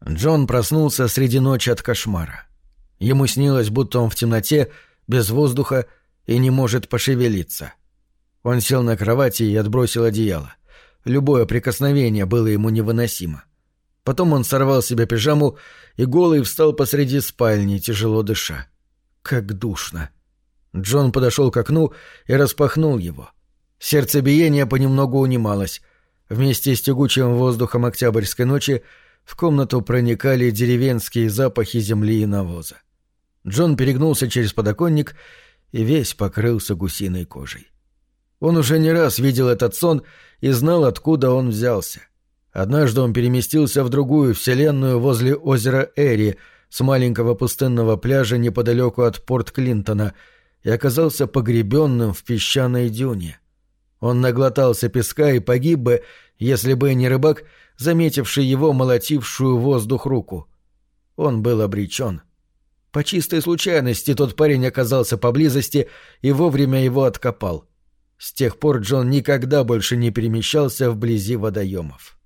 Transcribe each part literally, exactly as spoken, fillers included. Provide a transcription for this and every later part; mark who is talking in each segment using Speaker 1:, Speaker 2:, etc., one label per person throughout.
Speaker 1: Джон проснулся среди ночи от кошмара. Ему снилось, будто он в темноте, без воздуха и не может пошевелиться. Он сел на кровати и отбросил одеяло. Любое прикосновение было ему невыносимо. Потом он сорвал с себя пижаму и голый встал посреди спальни, тяжело дыша. Как душно. Джон подошел к окну и распахнул его. Сердцебиение понемногу унималось. Вместе с тягучим воздухом октябрьской ночи в комнату проникали деревенские запахи земли и навоза. Джон перегнулся через подоконник и весь покрылся гусиной кожей. Он уже не раз видел этот сон и знал, откуда он взялся. Однажды он переместился в другую вселенную возле озера Эри с маленького пустынного пляжа неподалеку от Порт-Клинтона и оказался погребенным в песчаной дюне. Он наглотался песка и погиб бы, если бы не рыбак, заметивший его молотившую воздух руку. Он был обречен. По чистой случайности тот парень оказался поблизости и вовремя его откопал. С тех пор Джон никогда больше не перемещался вблизи водоемов.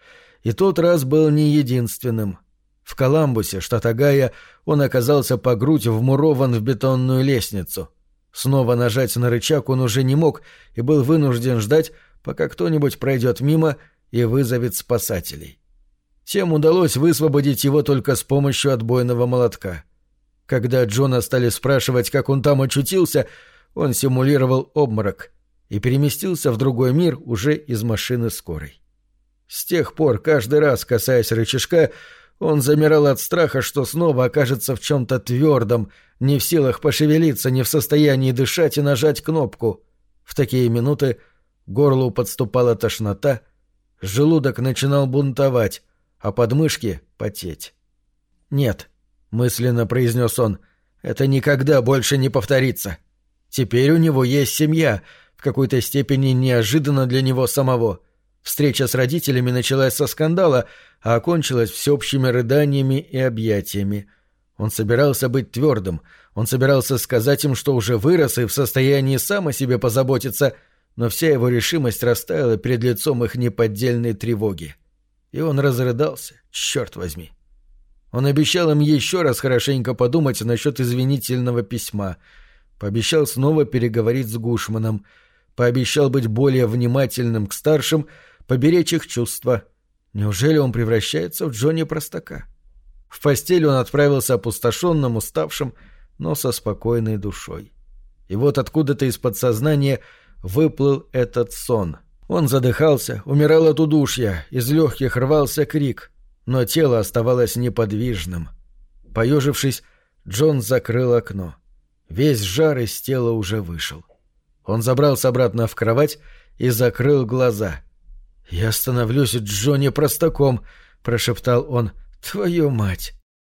Speaker 1: И тот раз был не единственным. В Коламбусе, штат Огайо, он оказался по грудь вмурован в бетонную лестницу. Снова нажать на рычаг он уже не мог и был вынужден ждать, пока кто-нибудь пройдет мимо и вызовет спасателей. Тем удалось высвободить его только с помощью отбойного молотка. Когда Джона стали спрашивать, как он там очутился, он симулировал обморок и переместился в другой мир уже из машины скорой. С тех пор, каждый раз касаясь рычажка, он замирал от страха, что снова окажется в чем-то твердом, не в силах пошевелиться, не в состоянии дышать и нажать кнопку. В такие минуты горлу подступала тошнота, желудок начинал бунтовать, а подмышки — потеть. «Нет», — мысленно произнес он, — «это никогда больше не повторится. Теперь у него есть семья, в какой-то степени неожиданно для него самого. Встреча с родителями началась со скандала, а окончилась всеобщими рыданиями и объятиями. Он собирался быть твердым, он собирался сказать им, что уже вырос и в состоянии сам о себе позаботиться, но вся его решимость растаяла перед лицом их неподдельной тревоги. И он разрыдался, черт возьми. Он обещал им еще раз хорошенько подумать насчет извинительного письма, пообещал снова переговорить с Гушманом, пообещал быть более внимательным к старшим, поберечь их чувства. Неужели он превращается в Джонни Простака? В постель он отправился опустошенным, уставшим, но со спокойной душой. И вот откуда-то из подсознания выплыл этот сон. Он задыхался, умирал от удушья, из легких рвался крик, но тело оставалось неподвижным. Поежившись, Джон закрыл окно. Весь жар из тела уже вышел. Он забрался обратно в кровать и закрыл глаза. «Я становлюсь Джонни Простаком», — прошептал он. «Твою мать!»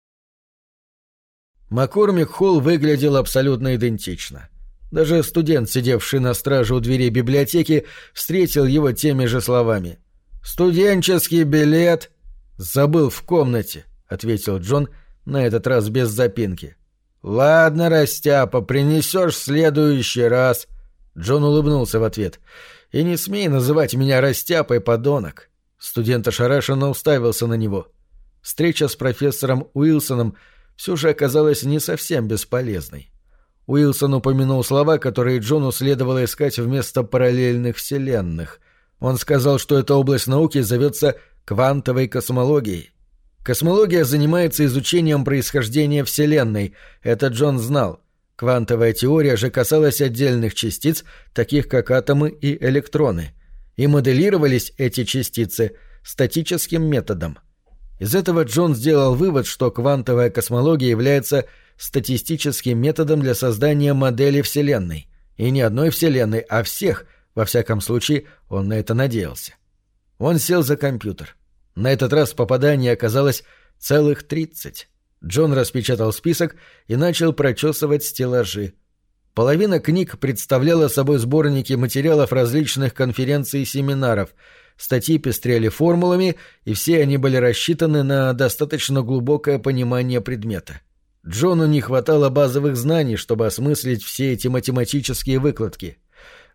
Speaker 1: Маккормик Холл выглядел абсолютно идентично. Даже студент, сидевший на страже у дверей библиотеки, встретил его теми же словами. «Студенческий билет...» «Забыл в комнате», — ответил Джон, на этот раз без запинки. «Ладно, растяпа, принесешь в следующий раз». Джон улыбнулся в ответ. «И не смей называть меня растяпой, подонок». Студент ошарашенно уставился на него. Встреча с профессором Уилсоном все же оказалась не совсем бесполезной. Уилсон упомянул слова, которые Джону следовало искать вместо параллельных вселенных. Он сказал, что эта область науки зовется квантовой космологией. Космология занимается изучением происхождения Вселенной, это Джон знал. Квантовая теория же касалась отдельных частиц, таких как атомы и электроны. И моделировались эти частицы статическим методом. Из этого Джон сделал вывод, что квантовая космология является статистическим методом для создания модели Вселенной. И не одной Вселенной, а всех, во всяком случае, он на это надеялся. Он сел за компьютер. На этот раз попаданий оказалось целых тридцать. Джон распечатал список и начал прочесывать стеллажи. Половина книг представляла собой сборники материалов различных конференций и семинаров. Статьи пестрели формулами, и все они были рассчитаны на достаточно глубокое понимание предмета. Джону не хватало базовых знаний, чтобы осмыслить все эти математические выкладки.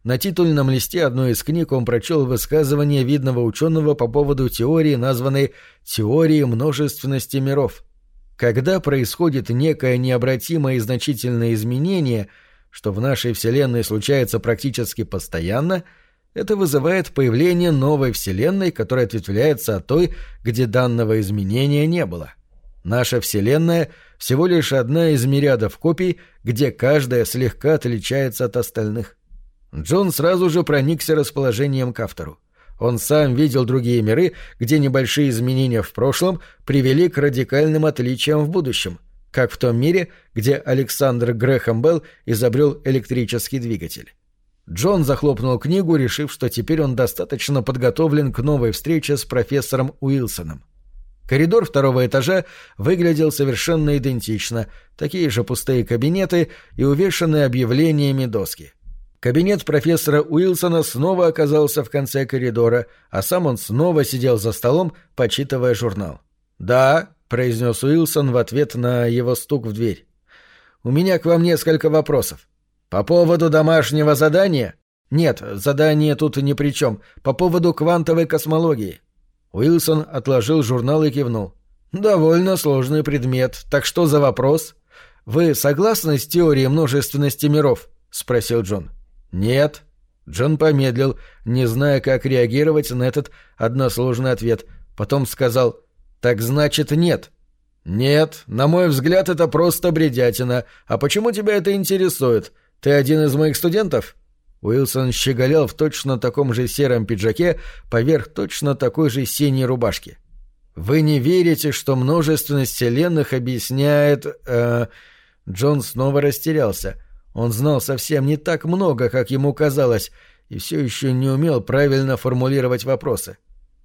Speaker 1: На титульном листе одной из книг он прочел высказывание видного ученого по поводу теории, названной «теорией множественности миров». Когда происходит некое необратимое и значительное изменение, что в нашей Вселенной случается практически постоянно, это вызывает появление новой Вселенной, которая ответвляется от той, где данного изменения не было. Наша Вселенная — всего лишь одна из мириадов копий, где каждая слегка отличается от остальных. Джон сразу же проникся расположением к автору. Он сам видел другие миры, где небольшие изменения в прошлом привели к радикальным отличиям в будущем, как в том мире, где Александр Грэхэм Белл изобрел электрический двигатель. Джон захлопнул книгу, решив, что теперь он достаточно подготовлен к новой встрече с профессором Уилсоном. Коридор второго этажа выглядел совершенно идентично, такие же пустые кабинеты и увешанные объявлениями доски. Кабинет профессора Уилсона снова оказался в конце коридора, а сам он снова сидел за столом, почитывая журнал. «Да», — произнес Уилсон в ответ на его стук в дверь. «У меня к вам несколько вопросов. По поводу домашнего задания?» «Нет, задание тут ни при чем. По поводу квантовой космологии». Уилсон отложил журнал и кивнул. «Довольно сложный предмет. Так что за вопрос?» «Вы согласны с теорией множественности миров?» — спросил Джон. «Нет». Джон помедлил, не зная, как реагировать на этот односложный ответ. Потом сказал: «Так значит, нет». «Нет, на мой взгляд, это просто бредятина. А почему тебя это интересует? Ты один из моих студентов?» Уилсон щеголял в точно таком же сером пиджаке поверх точно такой же синей рубашки. «Вы не верите, что множественность вселенных объясняет...» э... Джон снова растерялся. Он знал совсем не так много, как ему казалось, и все еще не умел правильно формулировать вопросы.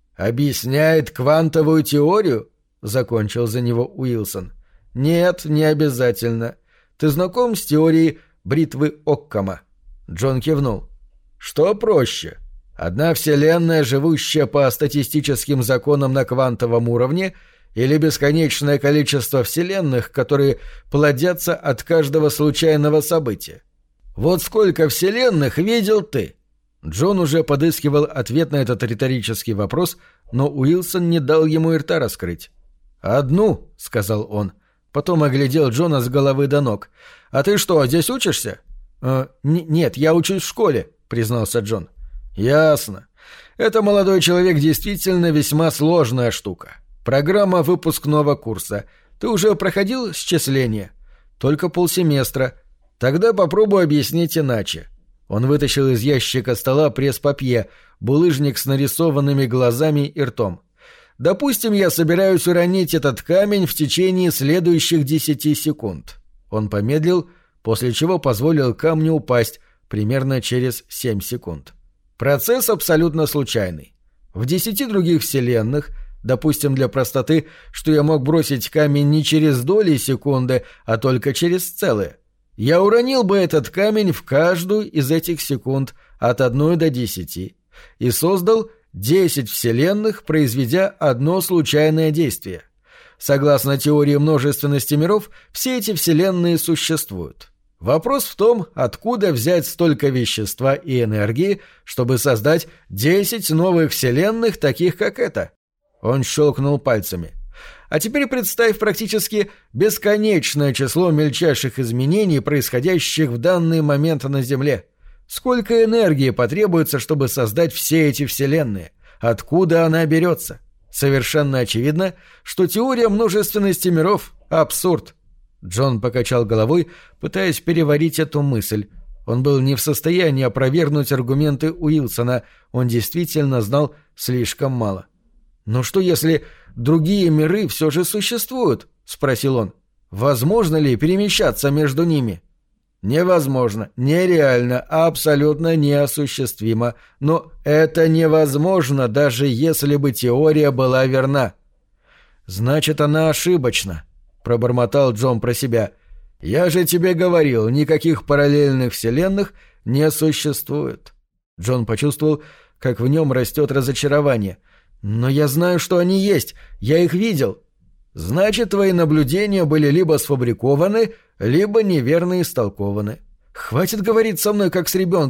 Speaker 1: «Объясняет квантовую теорию?» — закончил за него Уилсон. «Нет, не обязательно. Ты знаком с теорией бритвы Оккама?» Джон кивнул. «Что проще? Одна вселенная, живущая по статистическим законам на квантовом уровне, или бесконечное количество вселенных, которые плодятся от каждого случайного события? Вот сколько вселенных видел ты?» Джон уже подыскивал ответ на этот риторический вопрос, но Уилсон не дал ему и рта раскрыть. «Одну», — сказал он. Потом оглядел Джона с головы до ног. «А ты что, здесь учишься?» «Э, н- «Нет, я учусь в школе», — признался Джон. «Ясно. Это, молодой человек, действительно весьма сложная штука. Программа выпускного курса. Ты уже проходил счисление?» «Только полсеместра. Тогда попробую объяснить иначе». Он вытащил из ящика стола пресс-папье, булыжник с нарисованными глазами и ртом. «Допустим, я собираюсь уронить этот камень в течение следующих десяти секунд». Он помедлил, после чего позволил камню упасть примерно через семь секунд. Процесс абсолютно случайный. В десяти других вселенных, допустим для простоты, что я мог бросить камень не через доли секунды, а только через целые, я уронил бы этот камень в каждую из этих секунд от одной до десяти и создал десять вселенных, произведя одно случайное действие. Согласно теории множественности миров, все эти вселенные существуют. Вопрос в том, откуда взять столько вещества и энергии, чтобы создать десять новых вселенных, таких как эта. Он щелкнул пальцами. А теперь представь практически бесконечное число мельчайших изменений, происходящих в данный момент на Земле. Сколько энергии потребуется, чтобы создать все эти вселенные? Откуда она берется? Совершенно очевидно, что теория множественности миров — абсурд. Джон покачал головой, пытаясь переварить эту мысль. Он был не в состоянии опровергнуть аргументы Уилсона, он действительно знал слишком мало. «Но что, если другие миры все же существуют?» — спросил он. «Возможно ли перемещаться между ними?» «Невозможно, нереально, абсолютно неосуществимо. Но это невозможно, даже если бы теория была верна». «Значит, она ошибочна», — пробормотал Джон про себя. «Я же тебе говорил, никаких параллельных вселенных не существует». Джон почувствовал, как в нем растет разочарование. «Но я знаю, что они есть. Я их видел». «Значит, твои наблюдения были либо сфабрикованы, либо неверно истолкованы». «Хватит говорить со мной, как с ребенком», —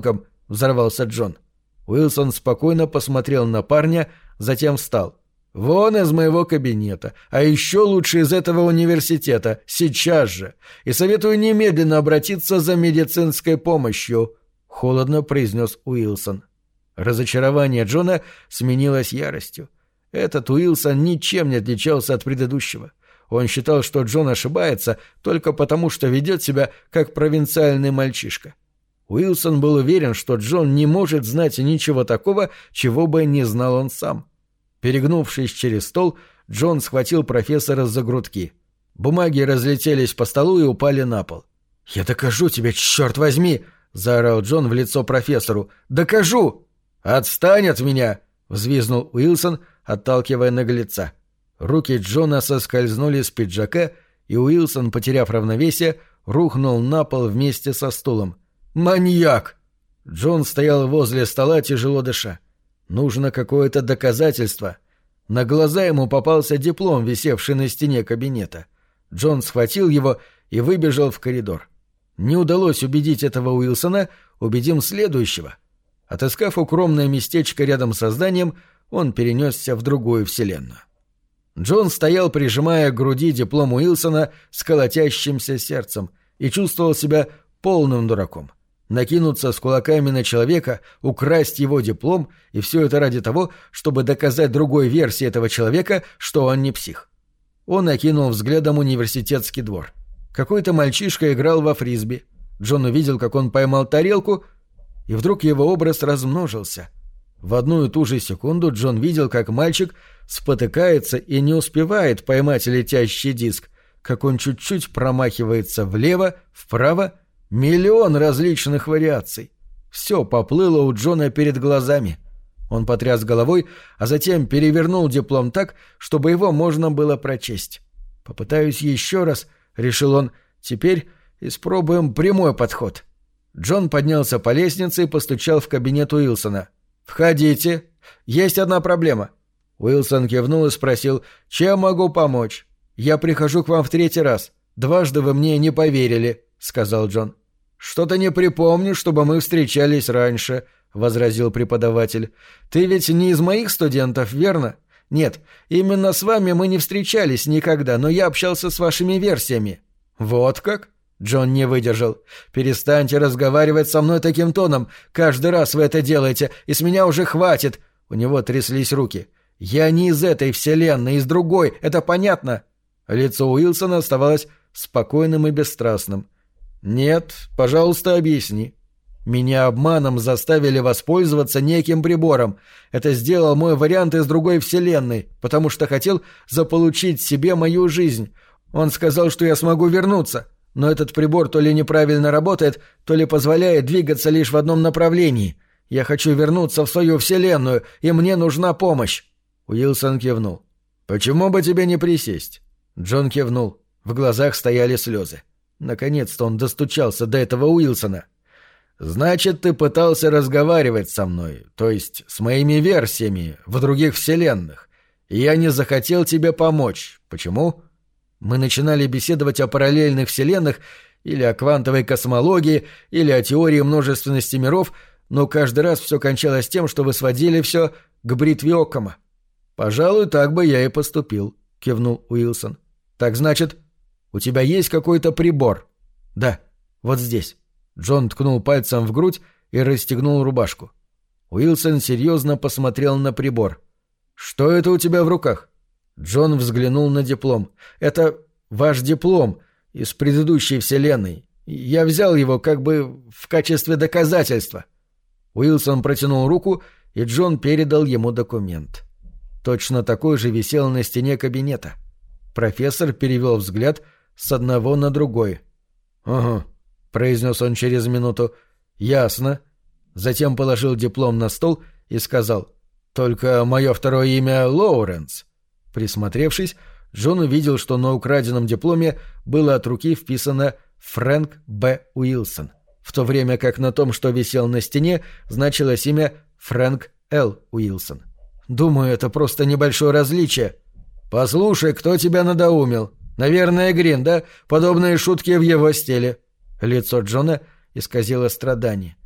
Speaker 1: взорвался Джон. Уилсон спокойно посмотрел на парня, затем встал. «Вон из моего кабинета, а еще лучше из этого университета, сейчас же, и советую немедленно обратиться за медицинской помощью», — холодно произнес Уилсон. Разочарование Джона сменилось яростью. Этот Уилсон ничем не отличался от предыдущего. Он считал, что Джон ошибается только потому, что ведет себя как провинциальный мальчишка. Уилсон был уверен, что Джон не может знать ничего такого, чего бы не знал он сам. Перегнувшись через стол, Джон схватил профессора за грудки. Бумаги разлетелись по столу и упали на пол. «Я докажу тебе, черт возьми!» — заорал Джон в лицо профессору. «Докажу!» «Отстань от меня!» — взвизнул Уилсон, отталкивая наглеца. Руки Джона соскользнули с пиджака, и Уилсон, потеряв равновесие, рухнул на пол вместе со стулом. «Маньяк!» Джон стоял возле стола, тяжело дыша. Нужно какое-то доказательство. На глаза ему попался диплом, висевший на стене кабинета. Джон схватил его и выбежал в коридор. Не удалось убедить этого Уилсона, убедим следующего. Отыскав укромное местечко рядом со зданием, он перенесся в другую вселенную. Джон стоял, прижимая к груди диплом Уилсона с колотящимся сердцем, и чувствовал себя полным дураком. Накинуться с кулаками на человека, украсть его диплом, и все это ради того, чтобы доказать другой версии этого человека, что он не псих. Он окинул взглядом университетский двор. Какой-то мальчишка играл во фрисби. Джон увидел, как он поймал тарелку, и вдруг его образ размножился. В одну и ту же секунду Джон видел, как мальчик спотыкается и не успевает поймать летящий диск, как он чуть-чуть промахивается влево, вправо. Миллион различных вариаций. Все поплыло у Джона перед глазами. Он потряс головой, а затем перевернул диплом так, чтобы его можно было прочесть. «Попытаюсь еще раз», — решил он, — «теперь испробуем прямой подход». Джон поднялся по лестнице и постучал в кабинет Уилсона. «Входите. Есть одна проблема». Уилсон кивнул и спросил, «Чем могу помочь? Я прихожу к вам в третий раз. Дважды вы мне не поверили», — сказал Джон. «Что-то не припомню, чтобы мы встречались раньше», — возразил преподаватель. «Ты ведь не из моих студентов, верно? Нет, именно с вами мы не встречались никогда, но я общался с вашими версиями». «Вот как?» — Джон не выдержал. «Перестаньте разговаривать со мной таким тоном. Каждый раз вы это делаете, и с меня уже хватит». У него тряслись руки. «Я не из этой вселенной, из другой, это понятно?» Лицо Уилсона оставалось спокойным и бесстрастным. «Нет, пожалуйста, объясни. Меня обманом заставили воспользоваться неким прибором. Это сделал мой вариант из другой вселенной, потому что хотел заполучить себе мою жизнь. Он сказал, что я смогу вернуться, но этот прибор то ли неправильно работает, то ли позволяет двигаться лишь в одном направлении. Я хочу вернуться в свою вселенную, и мне нужна помощь». Уилсон кивнул. «Почему бы тебе не присесть?» Джон кивнул. В глазах стояли слезы. Наконец-то он достучался до этого Уилсона. «Значит, ты пытался разговаривать со мной, то есть с моими версиями в других вселенных, и я не захотел тебе помочь. Почему?» Мы начинали беседовать о параллельных вселенных или о квантовой космологии, или о теории множественности миров, но каждый раз все кончалось тем, что вы сводили все к бритве Оккама. «Пожалуй, так бы я и поступил», — кивнул Уилсон. «Так значит, у тебя есть какой-то прибор?» «Да, вот здесь». Джон ткнул пальцем в грудь и расстегнул рубашку. Уилсон серьезно посмотрел на прибор. «Что это у тебя в руках?» Джон взглянул на диплом. «Это ваш диплом из предыдущей вселенной. Я взял его как бы в качестве доказательства». Уилсон протянул руку, и Джон передал ему документ. Точно такой же висел на стене кабинета. Профессор перевел взгляд с одного на другой. «Ага», — произнес он через минуту. «Ясно». Затем положил диплом на стол и сказал: «Только мое второе имя Лоуренс». Присмотревшись, Джон увидел, что на украденном дипломе было от руки вписано «Фрэнк Б. Уилсон», в то время как на том, что висел на стене, значилось имя Фрэнк Л. Уилсон. «Думаю, это просто небольшое различие». «Послушай, кто тебя надоумил? Наверное, Грин, да? Подобные шутки в его стиле». Лицо Джона исказило страдание.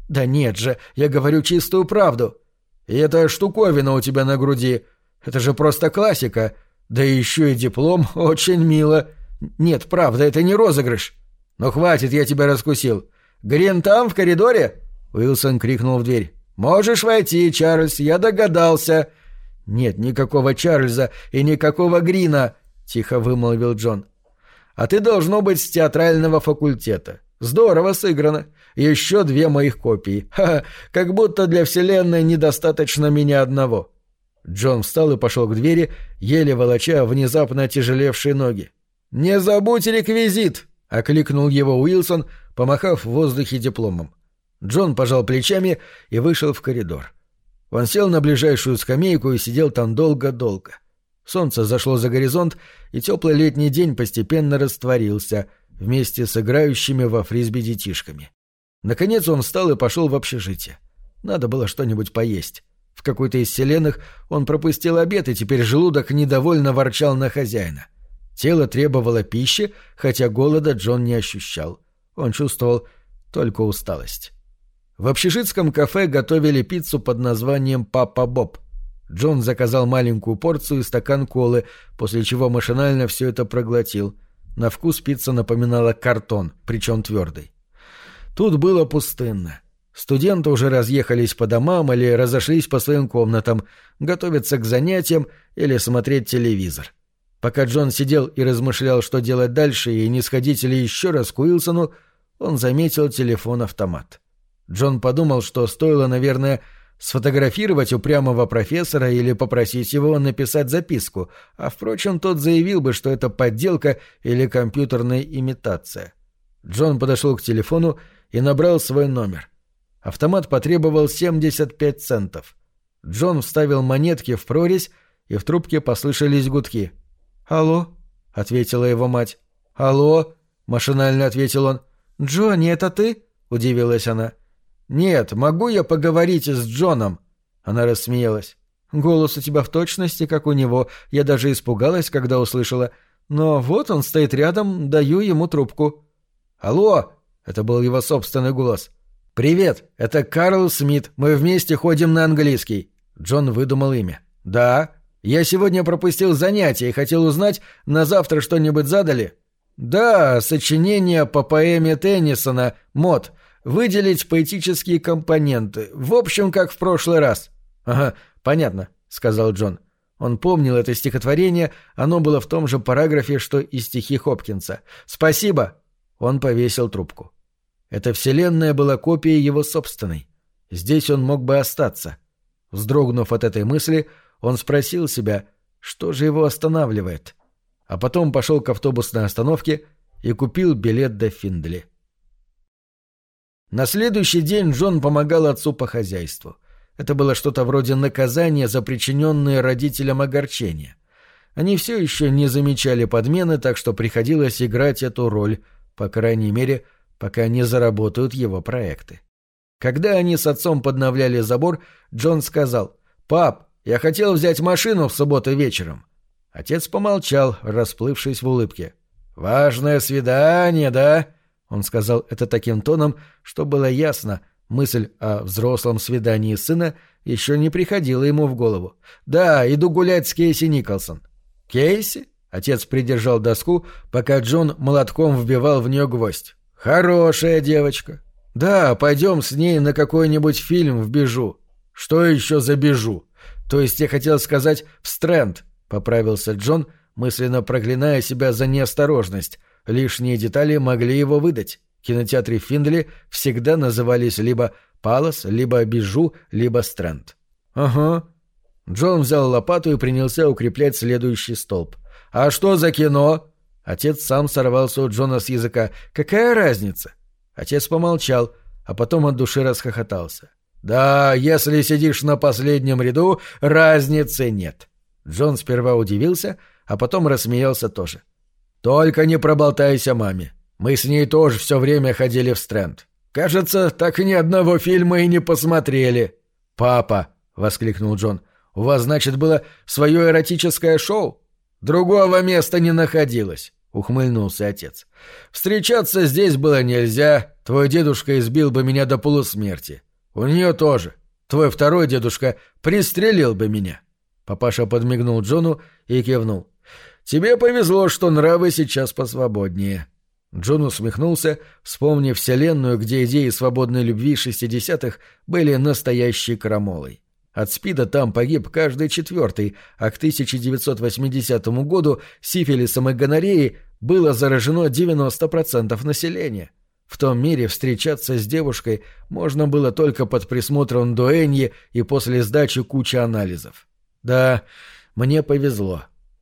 Speaker 1: «Да нет же, я говорю чистую правду». «И эта штуковина у тебя на груди. Это же просто классика. Да еще и диплом, очень мило. Нет, правда, это не розыгрыш». «Ну хватит, я тебя раскусил. Грин там, в коридоре?» Уилсон крикнул в дверь. «Можешь войти, Чарльз, я догадался». «Нет никакого Чарльза и никакого Грина», — тихо вымолвил Джон. «А ты должно быть с театрального факультета. Здорово сыграно. Еще две моих копии. Ха-ха, как будто для вселенной недостаточно меня одного». Джон встал и пошел к двери, еле волоча внезапно отяжелевшие ноги. «Не забудь реквизит!» — окликнул его Уилсон, помахав в воздухе дипломом. Джон пожал плечами и вышел в коридор. Он сел на ближайшую скамейку и сидел там долго-долго. Солнце зашло за горизонт, и теплый летний день постепенно растворился вместе с играющими во фрисби детишками. Наконец он встал и пошел в общежитие. Надо было что-нибудь поесть. В какой-то из вселенных он пропустил обед, и теперь желудок недовольно ворчал на хозяина. Тело требовало пищи, хотя голода Джон не ощущал. Он чувствовал только усталость. В общежитском кафе готовили пиццу под названием «Папа Боб». Джон заказал маленькую порцию и стакан колы, после чего машинально все это проглотил. На вкус пицца напоминала картон, причем твердый. Тут было пустынно. Студенты уже разъехались по домам или разошлись по своим комнатам, готовиться к занятиям или смотреть телевизор. Пока Джон сидел и размышлял, что делать дальше, и не сходить ли еще раз к Уилсону, он заметил телефон-автомат. Джон подумал, что стоило, наверное, сфотографировать упрямого профессора или попросить его написать записку, а, впрочем, тот заявил бы, что это подделка или компьютерная имитация. Джон подошел к телефону и набрал свой номер. Автомат потребовал семьдесят пять центов. Джон вставил монетки в прорезь, и в трубке послышались гудки. «Алло?» — ответила его мать. «Алло?» — машинально ответил он. «Джонни, это ты?» — удивилась она. «Нет, могу я поговорить с Джоном?» Она рассмеялась. «Голос у тебя в точности, как у него. Я даже испугалась, когда услышала. Но вот он стоит рядом, даю ему трубку». «Алло!» — это был его собственный голос. «Привет, это Карл Смит. Мы вместе ходим на английский». Джон выдумал имя. «Да. Я сегодня пропустил занятие и хотел узнать, на завтра что-нибудь задали?» «Да, сочинение по поэме Теннисона «Мод». Выделить поэтические компоненты. В общем, как в прошлый раз». «Ага, понятно», — сказал Джон. Он помнил это стихотворение, оно было в том же параграфе, что и стихи Хопкинса. «Спасибо!» Он повесил трубку. Эта вселенная была копией его собственной. Здесь он мог бы остаться. Вздрогнув от этой мысли, он спросил себя, что же его останавливает. А потом пошел к автобусной остановке и купил билет до Финдли. На следующий день Джон помогал отцу по хозяйству. Это было что-то вроде наказания за причиненные родителям огорчения. Они все еще не замечали подмены, так что приходилось играть эту роль, по крайней мере, пока не заработают его проекты. Когда они с отцом подновляли забор, Джон сказал: «Пап, я хотел взять машину в субботу вечером». Отец помолчал, расплывшись в улыбке. «Важное свидание, да?» Он сказал это таким тоном, что было ясно, мысль о взрослом свидании сына еще не приходила ему в голову. «Да, иду гулять с Кейси Николсон». «Кейси?» — отец придержал доску, пока Джон молотком вбивал в нее гвоздь. «Хорошая девочка. Да, пойдем с ней на какой-нибудь фильм в Бижу». «Что еще за Бижу?» «То есть я хотел сказать в Стрэнд», — поправился Джон, мысленно проклиная себя за неосторожность. Лишние детали могли его выдать. Кинотеатры Финдли всегда назывались либо «Палас», либо «Бижу», либо «Стрэнд». «Ага». Джон взял лопату и принялся укреплять следующий столб. «А что за кино?» Отец сам сорвался у Джона с языка. «Какая разница?» Отец помолчал, а потом от души расхохотался. «Да, если сидишь на последнем ряду, разницы нет». Джон сперва удивился, а потом рассмеялся тоже. «Только не проболтайся маме. Мы с ней тоже все время ходили в Стрэнд. Кажется, так ни одного фильма и не посмотрели». «Папа!» — воскликнул Джон. «У вас, значит, было свое эротическое шоу?» «Другого места не находилось», — ухмыльнулся отец. «Встречаться здесь было нельзя. Твой дедушка избил бы меня до полусмерти. У нее тоже. Твой второй дедушка пристрелил бы меня». Папаша подмигнул Джону и кивнул. «Тебе повезло, что нравы сейчас посвободнее». Джон усмехнулся, вспомнив вселенную, где идеи свободной любви шестидесятых были настоящей крамолой. От СПИДа там погиб каждый четвертый, а к тысяча девятьсот восьмидесятому году сифилисом и гонореей было заражено девяносто процентов населения. В том мире встречаться с девушкой можно было только под присмотром дуэньи и после сдачи кучи анализов. Да, мне повезло.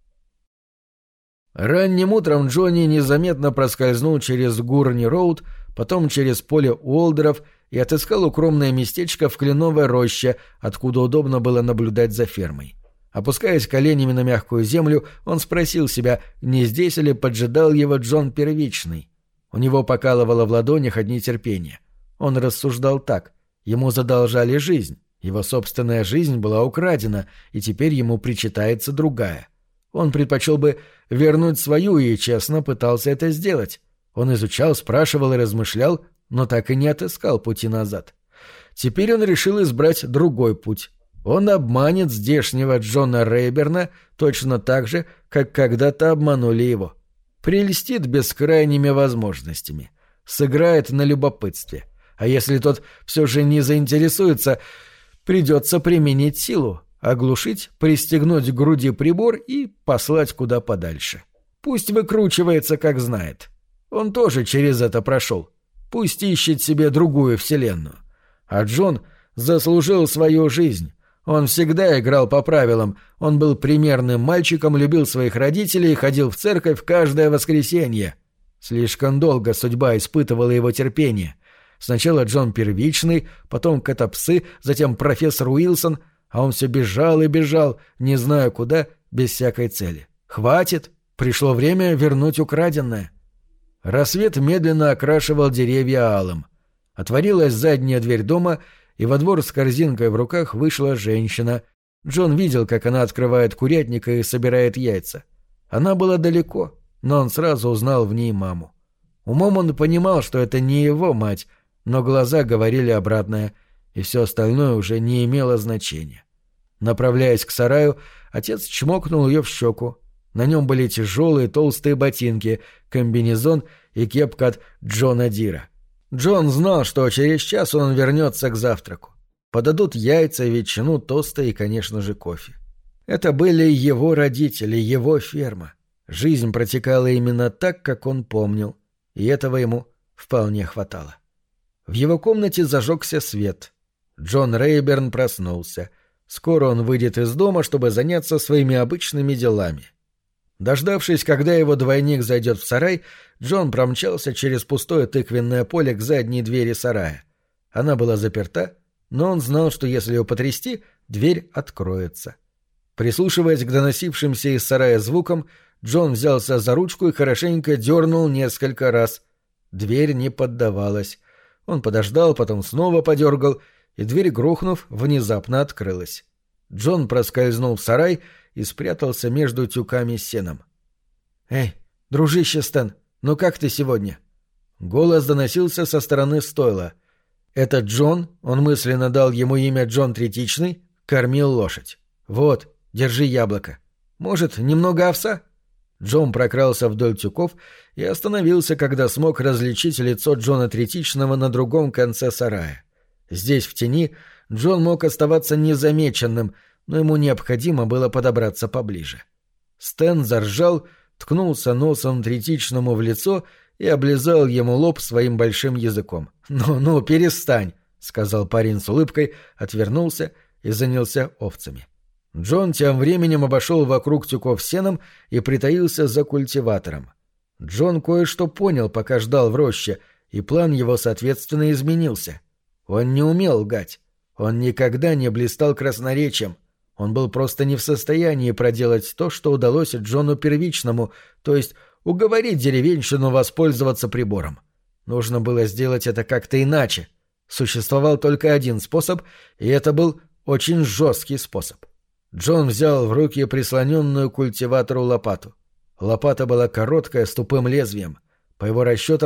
Speaker 1: Ранним утром Джонни незаметно проскользнул через Гурни-Роуд, потом через поле Уолдеров и отыскал укромное местечко в кленовой роще, откуда удобно было наблюдать за фермой. Опускаясь коленями на мягкую землю, он спросил себя, не здесь ли поджидал его Джон Первичный. У него покалывало в ладонях от нетерпения. Он рассуждал так. Ему задолжали жизнь, его собственная жизнь была украдена, и теперь ему причитается другая. Он предпочел бы вернуть свою и честно пытался это сделать. Он изучал, спрашивал и размышлял, но так и не отыскал пути назад. Теперь он решил избрать другой путь. Он обманет здешнего Джона Рейберна точно так же, как когда-то обманули его. Прельстит бескрайними возможностями. Сыграет на любопытстве. А если тот все же не заинтересуется, придется применить силу. Оглушить, пристегнуть к груди прибор и послать куда подальше. Пусть выкручивается, как знает. Он тоже через это прошел. Пусть ищет себе другую вселенную. А Джон заслужил свою жизнь. Он всегда играл по правилам. Он был примерным мальчиком, любил своих родителей и ходил в церковь каждое воскресенье. Слишком долго судьба испытывала его терпение. Сначала Джон Первичный, потом Котопсы, затем профессор Уилсон — а он все бежал и бежал, не зная куда, без всякой цели. Хватит! Пришло время вернуть украденное. Рассвет медленно окрашивал деревья алым. Отворилась задняя дверь дома, и во двор с корзинкой в руках вышла женщина. Джон видел, как она открывает курятник и собирает яйца. Она была далеко, но он сразу узнал в ней маму. Умом он понимал, что это не его мать, но глаза говорили обратное, и все остальное уже не имело значения. Направляясь к сараю, отец чмокнул ее в щеку. На нем были тяжелые толстые ботинки, комбинезон и кепка от Джона Дира. Джон знал, что через час он вернется к завтраку. Подадут яйца, ветчину, тосты и, конечно же, кофе. Это были его родители, его ферма. Жизнь протекала именно так, как он помнил, и этого ему вполне хватало. В его комнате зажегся свет. Джон Рейберн проснулся. Скоро он выйдет из дома, чтобы заняться своими обычными делами. Дождавшись, когда его двойник зайдет в сарай, Джон промчался через пустое тыквенное поле к задней двери сарая. Она была заперта, но он знал, что если ее потрясти, дверь откроется. Прислушиваясь к доносившимся из сарая звукам, Джон взялся за ручку и хорошенько дернул несколько раз. Дверь не поддавалась. Он подождал, потом снова подергал, и дверь, грохнув, внезапно открылась. Джон проскользнул в сарай и спрятался между тюками с сеном. «Эй, дружище Стэн, ну как ты сегодня?» Голос доносился со стороны стойла. Этот Джон, он мысленно дал ему имя Джон Третичный, кормил лошадь. «Вот, держи яблоко. Может, немного овса?» Джон прокрался вдоль тюков и остановился, когда смог различить лицо Джона Третичного на другом конце сарая. Здесь, в тени, Джон мог оставаться незамеченным, но ему необходимо было подобраться поближе. Стэн заржал, ткнулся носом Третичному в лицо и облизал ему лоб своим большим языком. «Ну-ну, перестань», — сказал парень с улыбкой, отвернулся и занялся овцами. Джон тем временем обошел вокруг тюков сеном и притаился за культиватором. Джон кое-что понял, пока ждал в роще, и план его, соответственно, изменился. Он не умел лгать. Он никогда не блистал красноречием. Он был просто не в состоянии проделать то, что удалось Джону Первичному, то есть уговорить деревенщину воспользоваться прибором. Нужно было сделать это как-то иначе. Существовал только один способ, и это был очень жесткий способ. Джон взял в руки прислоненную к культиватору лопату. Лопата была короткая, с тупым лезвием. По его расчетам,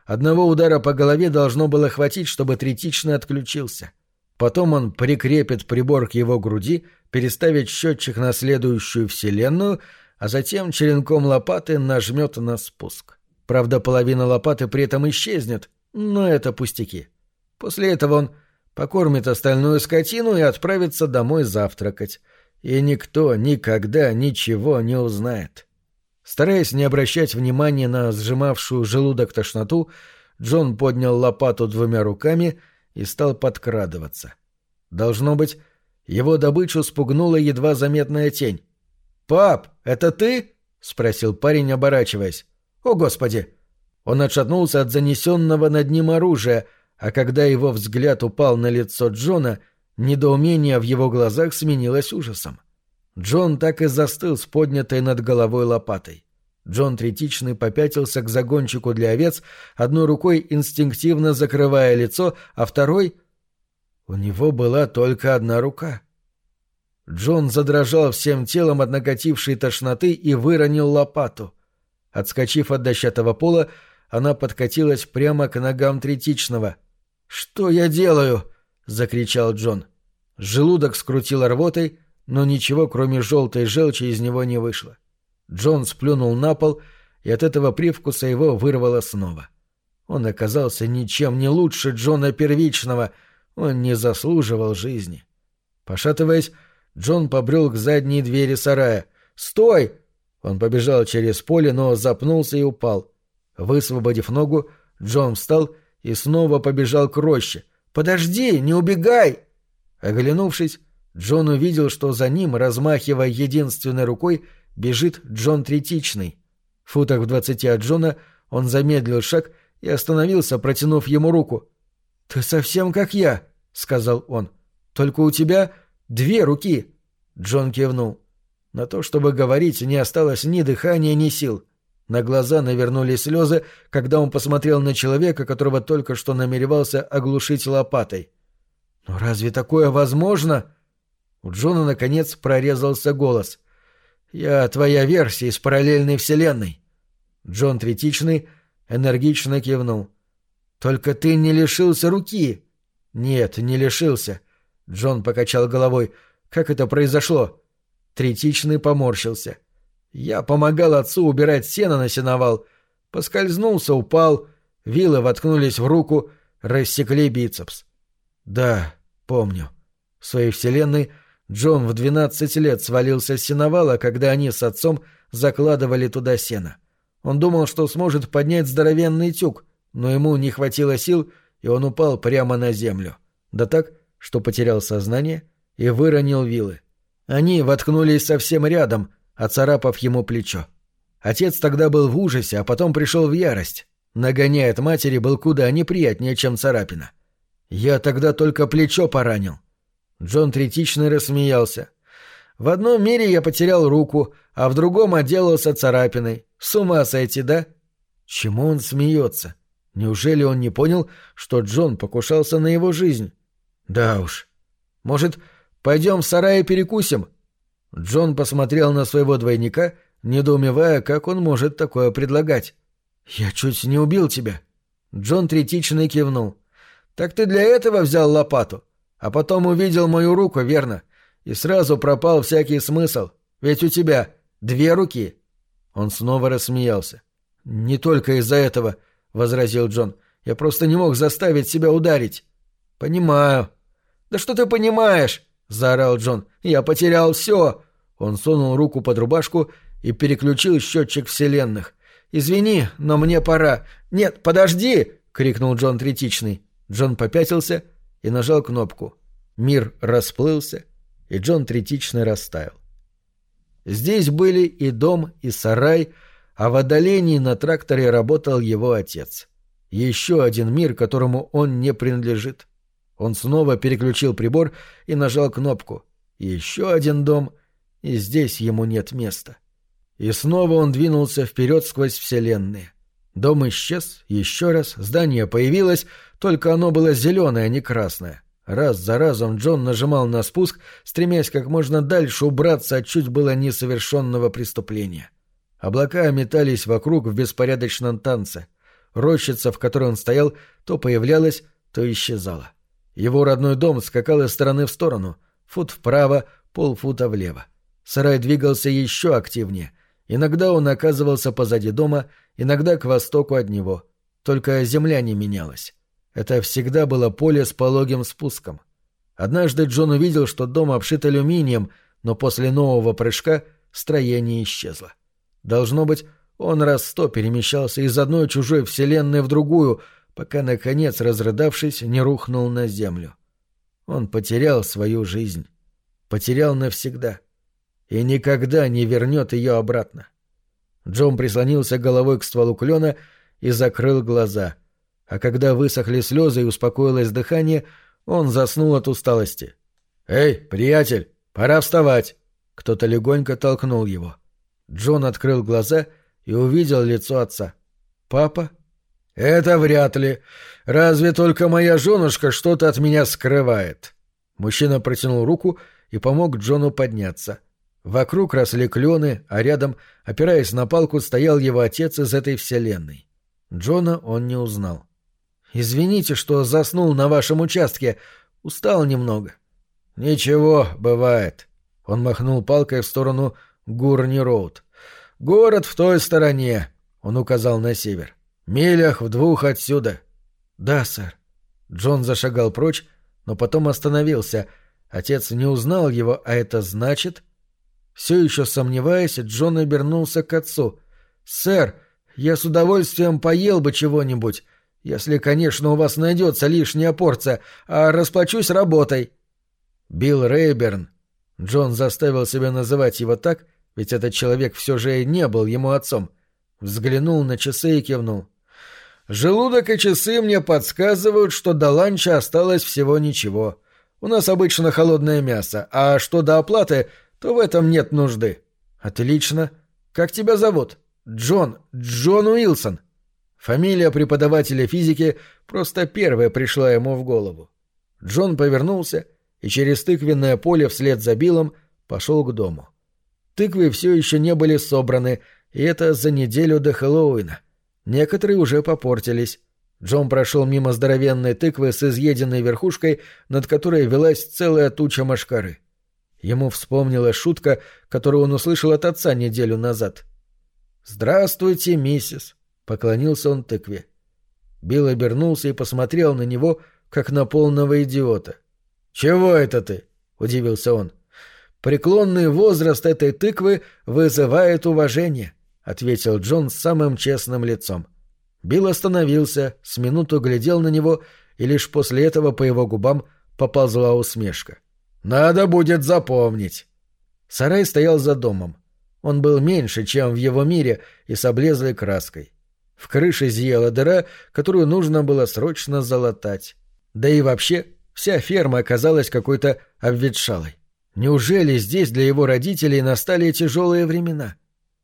Speaker 1: Одного удара по голове должно было хватить, чтобы третичный отключился. Потом он прикрепит прибор к его груди, переставит счетчик на следующую вселенную, а затем черенком лопаты нажмет на спуск. Правда, половина лопаты при этом исчезнет, но это пустяки. После этого он покормит остальную скотину и отправится домой завтракать. И никто никогда ничего не узнает. Стараясь не обращать внимания на сжимавшую желудок тошноту, Джон поднял лопату двумя руками и стал подкрадываться. Должно быть, его добычу спугнула едва заметная тень. «Пап, это ты?» — спросил парень, оборачиваясь. «О, Господи!» Он отшатнулся от занесенного над ним оружия, а когда его взгляд упал на лицо Джона, недоумение в его глазах сменилось ужасом. Джон так и застыл с поднятой над головой лопатой. Джон Третичный попятился к загончику для овец, одной рукой инстинктивно закрывая лицо, а второй... У него была только одна рука. Джон задрожал всем телом от накатившей тошноты и выронил лопату. Отскочив от дощатого пола, она подкатилась прямо к ногам Третичного. «Что я делаю?» — закричал Джон. Желудок скрутило рвотой, но ничего, кроме желтой желчи, из него не вышло. Джон сплюнул на пол, и от этого привкуса его вырвало снова. Он оказался ничем не лучше Джона Первичного, он не заслуживал жизни. Пошатываясь, Джон побрел к задней двери сарая. «Стой!» Он побежал через поле, но запнулся и упал. Высвободив ногу, Джон встал и снова побежал к роще. «Подожди, не убегай!» Оглянувшись, Джон увидел, что за ним, размахивая единственной рукой, бежит Джон Третичный. В футах в двадцати от Джона он замедлил шаг и остановился, протянув ему руку. «Ты совсем как я», — сказал он. «Только у тебя две руки». Джон кивнул. На то, чтобы говорить, не осталось ни дыхания, ни сил. На глаза навернулись слезы, когда он посмотрел на человека, которого только что намеревался оглушить лопатой. «Но разве такое возможно?» У Джона, наконец, прорезался голос. «Я твоя версия из параллельной вселенной». Джон Третичный энергично кивнул. «Только ты не лишился руки». «Нет, не лишился». Джон покачал головой. «Как это произошло?» Третичный поморщился. «Я помогал отцу убирать сено на сеновал. Поскользнулся, упал. Вилы воткнулись в руку, рассекли бицепс». «Да, помню». В своей вселенной Джон в двенадцать лет свалился с сеновала, когда они с отцом закладывали туда сено. Он думал, что сможет поднять здоровенный тюк, но ему не хватило сил, и он упал прямо на землю. Да так, что потерял сознание и выронил вилы. Они воткнулись совсем рядом, оцарапав ему плечо. Отец тогда был в ужасе, а потом пришел в ярость. Нагоняй от матери был куда неприятнее, чем царапина. «Я тогда только плечо поранил». Джон Третичный рассмеялся. «В одном мире я потерял руку, а в другом отделался царапиной. С ума сойти, да?» Чему он смеется? Неужели он не понял, что Джон покушался на его жизнь? Да уж. Может, пойдем в сарай и перекусим? Джон посмотрел на своего двойника, недоумевая, как он может такое предлагать. «Я чуть не убил тебя». Джон Третичный кивнул. «Так ты для этого взял лопату? А потом увидел мою руку, верно? И сразу пропал всякий смысл. Ведь у тебя две руки». Он снова рассмеялся. «Не только из-за этого», — возразил Джон. «Я просто не мог заставить себя ударить». «Понимаю». «Да что ты понимаешь?» — заорал Джон. «Я потерял все». Он сунул руку под рубашку и переключил счетчик вселенных. «Извини, но мне пора». «Нет, подожди!» — крикнул Джон Третичный. Джон попятился и нажал кнопку. Мир расплылся, и Джон Третичный растаял. Здесь были и дом, и сарай, а в отдалении на тракторе работал его отец. Еще один мир, которому он не принадлежит. Он снова переключил прибор и нажал кнопку. Еще один дом, и здесь ему нет места. И снова он двинулся вперед сквозь вселенные. Дом исчез, еще раз, здание появилось, только оно было зеленое, а не красное. Раз за разом Джон нажимал на спуск, стремясь как можно дальше убраться от чуть было несовершенного преступления. Облака метались вокруг в беспорядочном танце. Рощица, в которой он стоял, то появлялась, то исчезала. Его родной дом скакал из стороны в сторону, фут вправо, полфута влево. Сарай двигался еще активнее. Иногда он оказывался позади дома, иногда к востоку от него. Только земля не менялась. Это всегда было поле с пологим спуском. Однажды Джон увидел, что дом обшит алюминием, но после нового прыжка строение исчезло. Должно быть, он раз сто перемещался из одной чужой вселенной в другую, пока, наконец, разрыдавшись, не рухнул на землю. Он потерял свою жизнь. Потерял навсегда. И никогда не вернет ее обратно. Джон прислонился головой к стволу клена и закрыл глаза. А когда высохли слезы и успокоилось дыхание, он заснул от усталости. «Эй, приятель, пора вставать!» Кто-то легонько толкнул его. Джон открыл глаза и увидел лицо отца. «Папа?» «Это вряд ли. Разве только моя женушка что-то от меня скрывает». Мужчина протянул руку и помог Джону подняться. Вокруг росли клены, а рядом, опираясь на палку, стоял его отец из этой вселенной. Джона он не узнал. «Извините, что заснул на вашем участке. Устал немного». «Ничего, бывает». Он махнул палкой в сторону Гурни-Роуд. «Город в той стороне», — он указал на север. «Милях в двух отсюда». «Да, сэр». Джон зашагал прочь, но потом остановился. Отец не узнал его, а это значит... Все еще сомневаясь, Джон обернулся к отцу. «Сэр, я с удовольствием поел бы чего-нибудь, если, конечно, у вас найдется лишняя порция, а расплачусь работой». Билл Рейберн. Джон заставил себя называть его так, ведь этот человек все же не был ему отцом. Взглянул на часы и кивнул. «Желудок и часы мне подсказывают, что до ланча осталось всего ничего. У нас обычно холодное мясо, а что до оплаты, то в этом нет нужды». «Отлично. Как тебя зовут?» «Джон. Джон Уилсон». Фамилия преподавателя физики просто первая пришла ему в голову. Джон повернулся и через тыквенное поле вслед за Биллом пошел к дому. Тыквы все еще не были собраны, и это за неделю до Хэллоуина. Некоторые уже попортились. Джон прошел мимо здоровенной тыквы с изъеденной верхушкой, над которой велась целая туча мошкары. Ему вспомнилась шутка, которую он услышал от отца неделю назад. «Здравствуйте, миссис», — поклонился он тыкве. Билл обернулся и посмотрел на него, как на полного идиота. «Чего это ты?» — удивился он. «Преклонный возраст этой тыквы вызывает уважение», — ответил Джон с самым честным лицом. Билл остановился, с минуту глядел на него, и лишь после этого по его губам поползла усмешка. «Надо будет запомнить». Сарай стоял за домом. Он был меньше, чем в его мире, и с облезлой краской. В крыше зияла дыра, которую нужно было срочно залатать. Да и вообще, вся ферма оказалась какой-то обветшалой. Неужели здесь для его родителей настали тяжелые времена?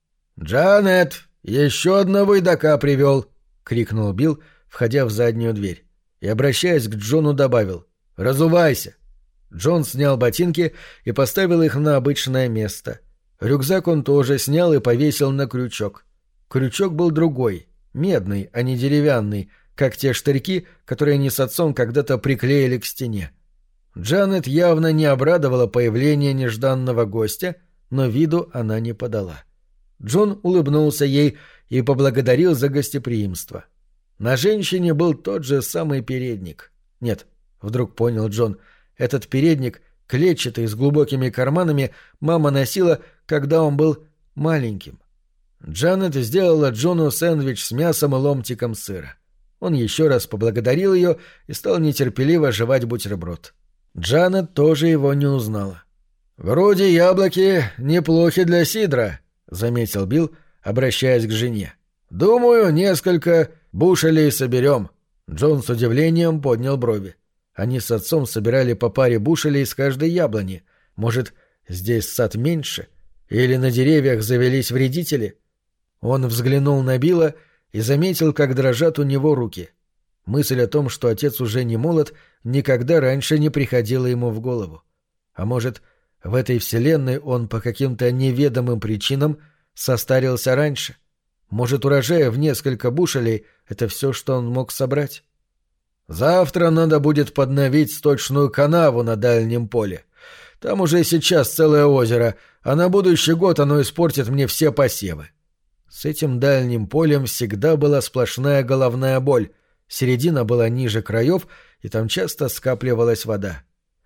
Speaker 1: «Джанет, еще одного едока привел!» — крикнул Билл, входя в заднюю дверь. И, обращаясь к Джону, добавил: «Разувайся!» Джон снял ботинки и поставил их на обычное место. Рюкзак он тоже снял и повесил на крючок. Крючок был другой, медный, а не деревянный, как те штырьки, которые они с отцом когда-то приклеили к стене. Джанет явно не обрадовала появление нежданного гостя, но виду она не подала. Джон улыбнулся ей и поблагодарил за гостеприимство. На женщине был тот же самый передник. Нет, вдруг понял Джон, этот передник, клетчатый, с глубокими карманами, мама носила, когда он был маленьким. Джанет сделала Джону сэндвич с мясом и ломтиком сыра. Он еще раз поблагодарил ее и стал нетерпеливо жевать бутерброд. Джанет тоже его не узнала. «Вроде яблоки неплохи для сидра», — заметил Билл, обращаясь к жене. «Думаю, несколько бушелей соберем». Джон с удивлением поднял брови. Они с отцом собирали по паре бушелей с каждой яблони. Может, здесь сад меньше? Или на деревьях завелись вредители? Он взглянул на Билла и заметил, как дрожат у него руки. Мысль о том, что отец уже не молод, никогда раньше не приходила ему в голову. А может, в этой вселенной он по каким-то неведомым причинам состарился раньше? Может, урожая в несколько бушелей — это все, что он мог собрать? Завтра надо будет подновить сточную канаву на дальнем поле. Там уже сейчас целое озеро, а на будущий год оно испортит мне все посевы. С этим дальним полем всегда была сплошная головная боль. Середина была ниже краев, и там часто скапливалась вода.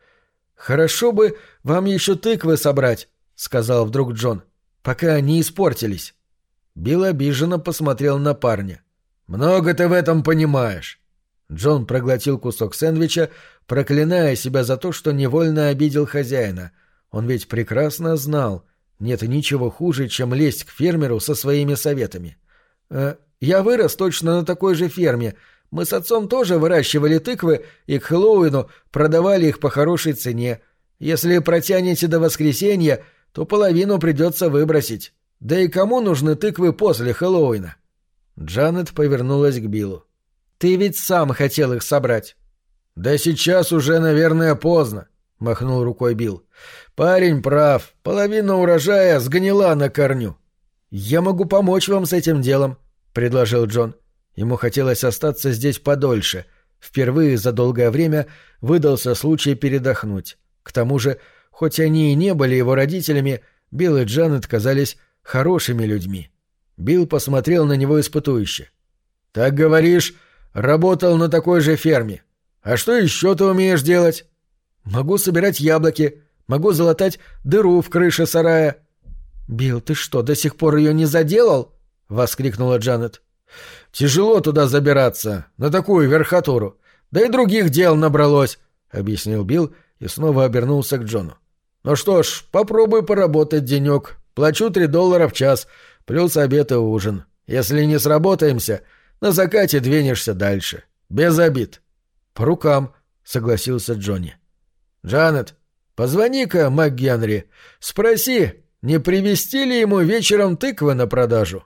Speaker 1: «Хорошо бы вам еще тыквы собрать», — сказал вдруг Джон, — «пока они испортились». Билл обиженно посмотрел на парня. «Много ты в этом понимаешь». Джон проглотил кусок сэндвича, проклиная себя за то, что невольно обидел хозяина. Он ведь прекрасно знал, нет ничего хуже, чем лезть к фермеру со своими советами. «Э, «Я вырос точно на такой же ферме. Мы с отцом тоже выращивали тыквы и к Хэллоуину продавали их по хорошей цене. Если протянете до воскресенья, то половину придется выбросить. Да и кому нужны тыквы после Хэллоуина?» Джанет повернулась к Биллу. «Ты ведь сам хотел их собрать». «Да сейчас уже, наверное, поздно», — махнул рукой Билл. «Парень прав. Половина урожая сгнила на корню». «Я могу помочь вам с этим делом», — предложил Джон. Ему хотелось остаться здесь подольше. Впервые за долгое время выдался случай передохнуть. К тому же, хоть они и не были его родителями, Билл и Джанет казались хорошими людьми. Билл посмотрел на него испытующе. «Так говоришь, работал на такой же ферме. А что еще ты умеешь делать?» «Могу собирать яблоки, могу залатать дыру в крыше сарая». «Билл, ты что, до сих пор ее не заделал?» — воскликнула Джанет. «Тяжело туда забираться, на такую верхотуру. Да и других дел набралось», — объяснил Билл и снова обернулся к Джону. «Ну что ж, попробуй поработать денек. Плачу три доллара в час, плюс обед и ужин. Если не сработаемся, на закате двинешься дальше. Без обид». «По рукам», — согласился Джонни. «Джанет, позвони-ка МакГенри. Спроси, не привезти ли ему вечером тыквы на продажу?»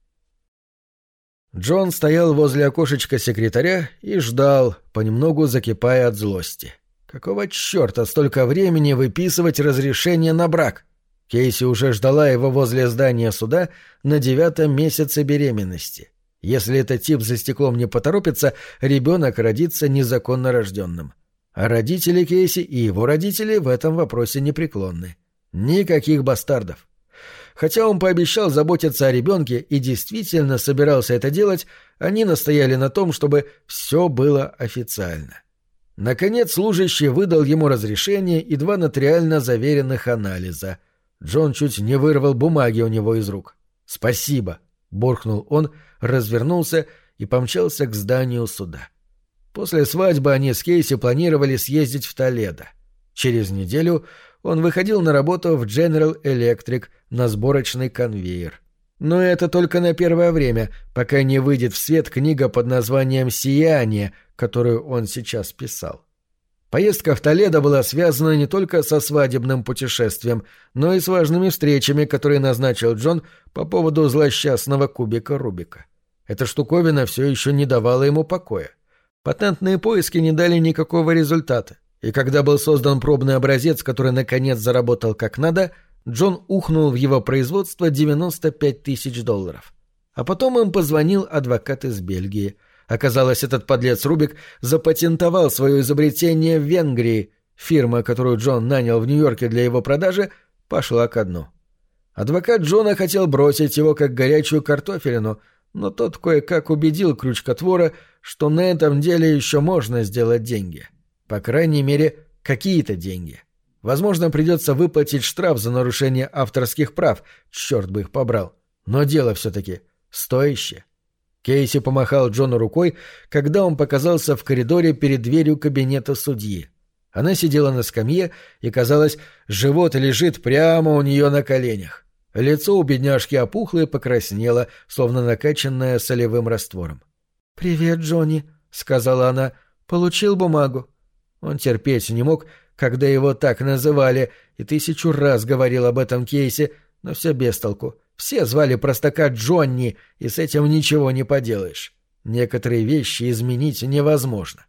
Speaker 1: Джон стоял возле окошечка секретаря и ждал, понемногу закипая от злости. Какого черта столько времени выписывать разрешение на брак? Кейси уже ждала его возле здания суда на девятом месяце беременности. Если этот тип за стеклом не поторопится, ребенок родится незаконно рожденным. А родители Кейси и его родители в этом вопросе непреклонны. Никаких бастардов. Хотя он пообещал заботиться о ребенке и действительно собирался это делать, они настояли на том, чтобы все было официально. Наконец служащий выдал ему разрешение и два нотариально заверенных анализа. Джон чуть не вырвал бумаги у него из рук. «Спасибо», — буркнул он, развернулся и помчался к зданию суда. После свадьбы они с Кейси планировали съездить в Толедо. Через неделю он выходил на работу в General Electric на сборочный конвейер. Но это только на первое время, пока не выйдет в свет книга под названием «Сияние», которую он сейчас писал. Поездка в Толедо была связана не только со свадебным путешествием, но и с важными встречами, которые назначил Джон по поводу злосчастного кубика Рубика. Эта штуковина все еще не давала ему покоя. Патентные поиски не дали никакого результата, и когда был создан пробный образец, который наконец заработал как надо, Джон ухнул в его производство девяносто пять тысяч долларов. А потом им позвонил адвокат из Бельгии. Оказалось, этот подлец Рубик запатентовал свое изобретение в Венгрии. Фирма, которую Джон нанял в Нью-Йорке для его продажи, пошла ко дну. Адвокат Джона хотел бросить его как горячую картофелину, но тот кое-как убедил крючкотвора, что на этом деле еще можно сделать деньги. По крайней мере, какие-то деньги. Возможно, придется выплатить штраф за нарушение авторских прав, черт бы их побрал. Но дело все-таки стоящее. Кейси помахал Джону рукой, когда он показался в коридоре перед дверью кабинета судьи. Она сидела на скамье, и, казалось, живот лежит прямо у нее на коленях. Лицо у бедняжки опухло и покраснело, словно накачанное солевым раствором. «Привет, Джонни», — сказала она. «Получил бумагу?» Он терпеть не мог, когда его так называли, и тысячу раз говорил об этом Кейси, но все без толку. Все звали простака Джонни, и с этим ничего не поделаешь. Некоторые вещи изменить невозможно.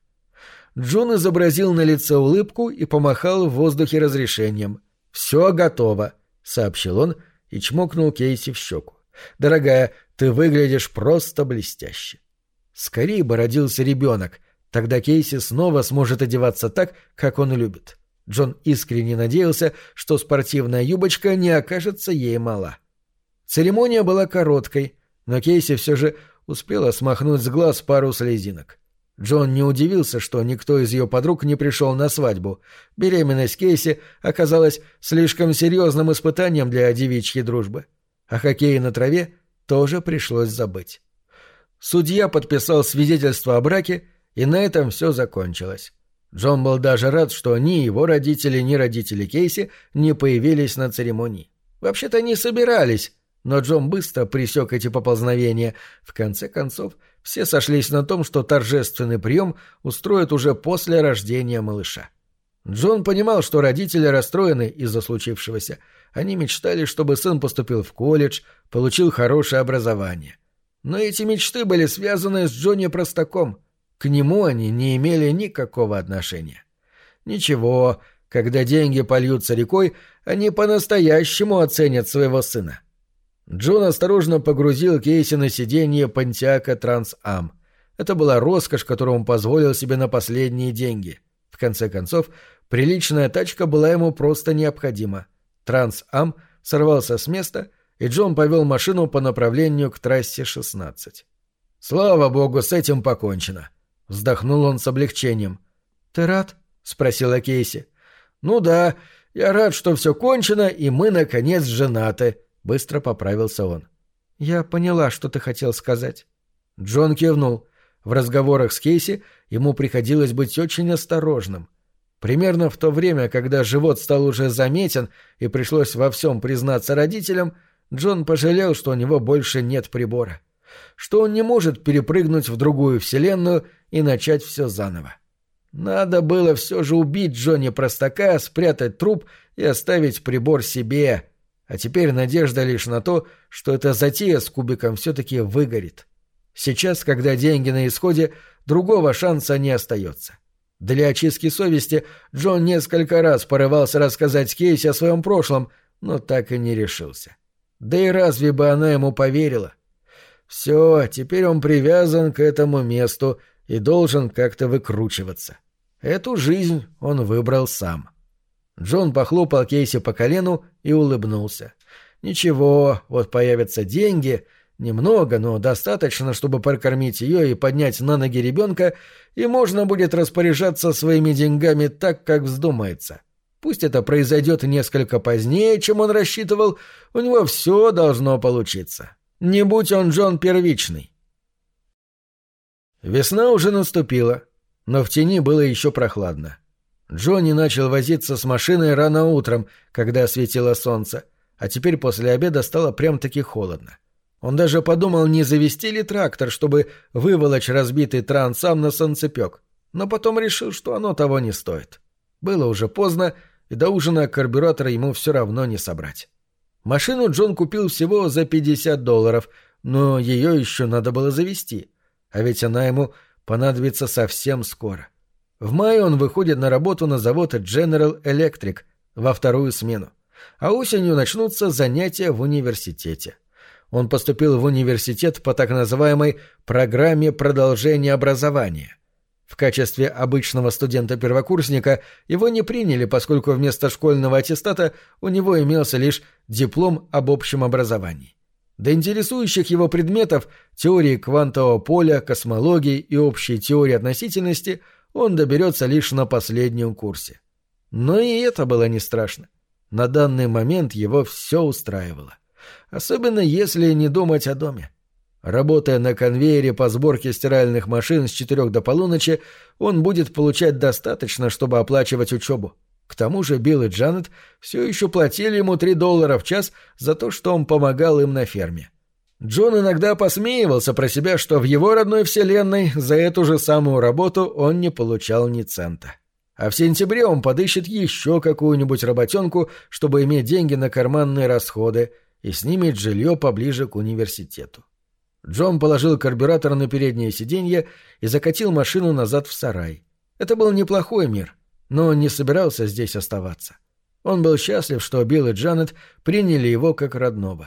Speaker 1: Джон изобразил на лице улыбку и помахал в воздухе разрешением. «Все готово», — сообщил он и чмокнул Кейси в щеку. «Дорогая, ты выглядишь просто блестяще». Скорее бы родился ребенок, тогда Кейси снова сможет одеваться так, как он любит. Джон искренне надеялся, что спортивная юбочка не окажется ей мала. Церемония была короткой, но Кейси все же успела смахнуть с глаз пару слезинок. Джон не удивился, что никто из ее подруг не пришел на свадьбу. Беременность Кейси оказалась слишком серьезным испытанием для девичьей дружбы. О хоккее на траве тоже пришлось забыть. Судья подписал свидетельство о браке, и на этом все закончилось. Джон был даже рад, что ни его родители, ни родители Кейси не появились на церемонии. Вообще-то не собирались, но Джон быстро пресек эти поползновения. В конце концов, все сошлись на том, что торжественный прием устроят уже после рождения малыша. Джон понимал, что родители расстроены из-за случившегося. Они мечтали, чтобы сын поступил в колледж, получил хорошее образование. Но эти мечты были связаны с Джонни Простаком. К нему они не имели никакого отношения. Ничего, когда деньги польются рекой, они по-настоящему оценят своего сына. Джон осторожно погрузил Кейси на сиденье Понтиака Транс-Ам. Это была роскошь, которую он позволил себе на последние деньги. В конце концов, приличная тачка была ему просто необходима. Транс-Ам сорвался с места, и Джон повел машину по направлению к трассе шестнадцать. «Слава богу, с этим покончено», — вздохнул он с облегчением. «Ты рад?» — спросила Кейси. «Ну да, я рад, что все кончено, и мы, наконец, женаты», — быстро поправился он. «Я поняла, что ты хотел сказать». Джон кивнул. В разговорах с Кейси ему приходилось быть очень осторожным. Примерно в то время, когда живот стал уже заметен и пришлось во всем признаться родителям, Джон пожалел, что у него больше нет прибора, что он не может перепрыгнуть в другую вселенную и начать все заново. Надо было все же убить Джонни Простака, спрятать труп и оставить прибор себе, а теперь надежда лишь на то, что эта затея с кубиком все-таки выгорит. Сейчас, когда деньги на исходе, другого шанса не остается. Для очистки совести Джон несколько раз порывался рассказать Кейси о своем прошлом, но так и не решился. Да и разве бы она ему поверила? Все, теперь он привязан к этому месту и должен как-то выкручиваться. Эту жизнь он выбрал сам. Джон похлопал Кейси по колену и улыбнулся. Ничего, вот появятся деньги, немного, но достаточно, чтобы прокормить ее и поднять на ноги ребенка, и можно будет распоряжаться своими деньгами так, как вздумается. Пусть это произойдет несколько позднее, чем он рассчитывал, у него все должно получиться. Не будь он Джон первичный. Весна уже наступила, но в тени было еще прохладно. Джонни начал возиться с машиной рано утром, когда светило солнце, а теперь после обеда стало прям-таки холодно. Он даже подумал, не завести ли трактор, чтобы выволочь разбитый Транс-Ам на солнцепек, но потом решил, что оно того не стоит. Было уже поздно, и до ужина карбюратора ему все равно не собрать. Машину Джон купил всего за пятьдесят долларов, но ее еще надо было завести, а ведь она ему понадобится совсем скоро. В мае он выходит на работу на завод General Electric во вторую смену, а осенью начнутся занятия в университете. Он поступил в университет по так называемой «программе продолжения образования». В качестве обычного студента-первокурсника его не приняли, поскольку вместо школьного аттестата у него имелся лишь диплом об общем образовании. До интересующих его предметов — теории квантового поля, космологии и общей теории относительности — он доберется лишь на последнем курсе. Но и это было не страшно. На данный момент его все устраивало. Особенно если не думать о доме. Работая на конвейере по сборке стиральных машин с четырех до полуночи, он будет получать достаточно, чтобы оплачивать учебу. К тому же Билл и Джанет все еще платили ему три доллара в час за то, что он помогал им на ферме. Джон иногда посмеивался про себя, что в его родной вселенной за эту же самую работу он не получал ни цента. А в сентябре он подыщет еще какую-нибудь работенку, чтобы иметь деньги на карманные расходы, и снимет жилье поближе к университету. Джон положил карбюратор на переднее сиденье и закатил машину назад в сарай. Это был неплохой мир, но он не собирался здесь оставаться. Он был счастлив, что Билл и Джанет приняли его как родного.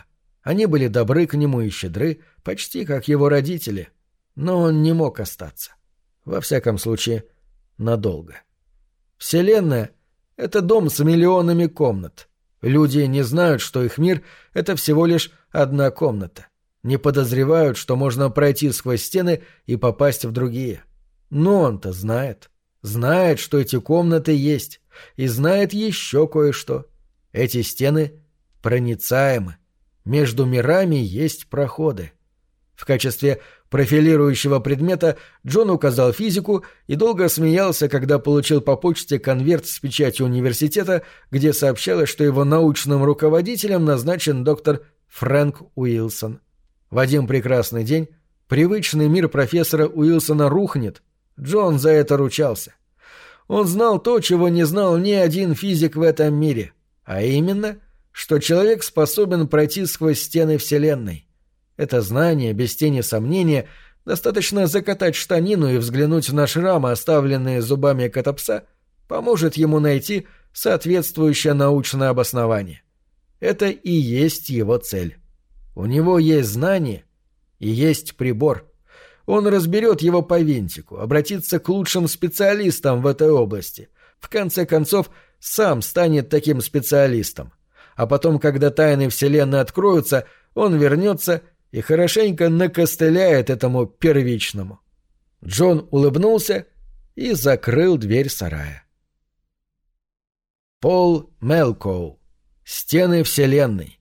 Speaker 1: Они были добры к нему и щедры, почти как его родители. Но он не мог остаться. Во всяком случае, надолго. Вселенная — это дом с миллионами комнат. Люди не знают, что их мир — это всего лишь одна комната. Не подозревают, что можно пройти сквозь стены и попасть в другие. Но он-то знает. Знает, что эти комнаты есть. И знает еще кое-что. Эти стены проницаемы. Между мирами есть проходы. В качестве профилирующего предмета Джон указал физику и долго смеялся, когда получил по почте конверт с печатью университета, где сообщалось, что его научным руководителем назначен доктор Фрэнк Уилсон. В один прекрасный день привычный мир профессора Уилсона рухнет. Джон за это ручался. Он знал то, чего не знал ни один физик в этом мире, а именно, что человек способен пройти сквозь стены Вселенной. Это знание, без тени сомнения, достаточно закатать штанину и взглянуть на шрамы, оставленные зубами котопса, поможет ему найти соответствующее научное обоснование. Это и есть его цель. У него есть знание и есть прибор. Он разберет его по винтику, обратится к лучшим специалистам в этой области. В конце концов, сам станет таким специалистом. А потом, когда тайны Вселенной откроются, он вернется и хорошенько накостыляет этому первичному. Джон улыбнулся и закрыл дверь сарая. Пол Мелкоу. Стены Вселенной.